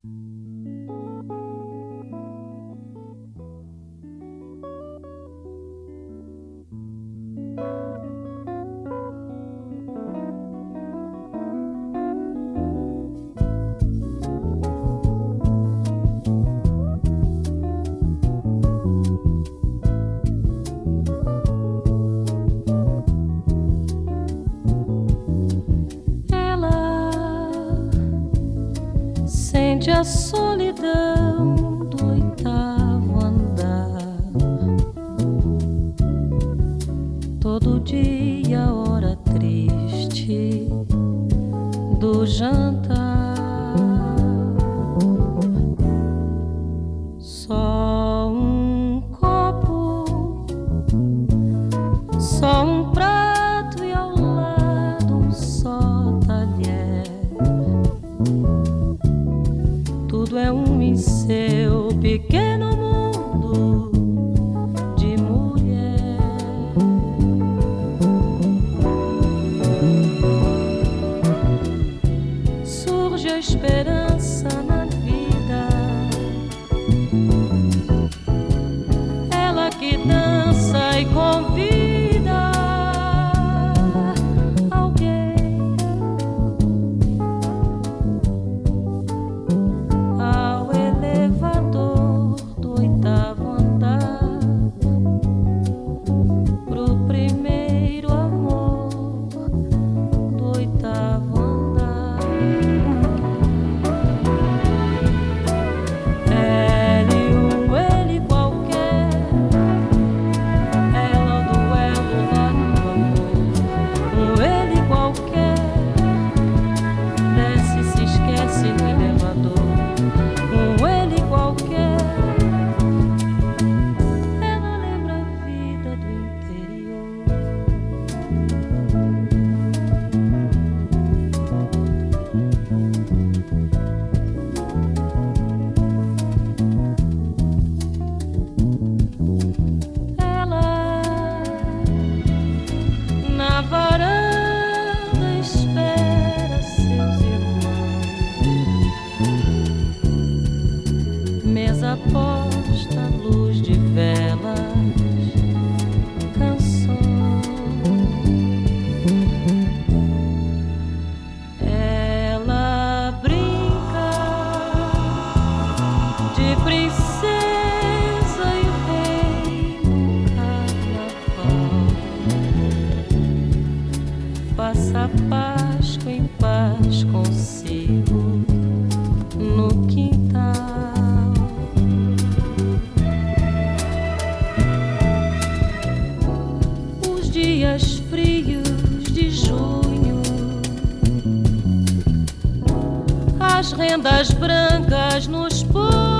Sente a solidão do oitavo andar. Todo dia, hora triste do jantar. Só um copo, só um prato e ao lado um só talher. Tudo é em seu pequeno mundo de mulher. Surge a esperança na vida, ela que dança e convida alguém ao elevador do oitavo andar, pro primeiro amor do oitavo andar. Ele qualquer, ela o duelo lá no amor. Ele qualquer, desce e se esquece no elevador. Ele qualquer, ela lembra a vida do interior. Ela na varanda espera seus irmãos. Mesa posta, luz de velas, canção. Ela brinca de princesa e rei no carnaval. Passa a Páscoa em paz consigo no quintal. Os dias frios de junho, as rendas brancas nos punhos,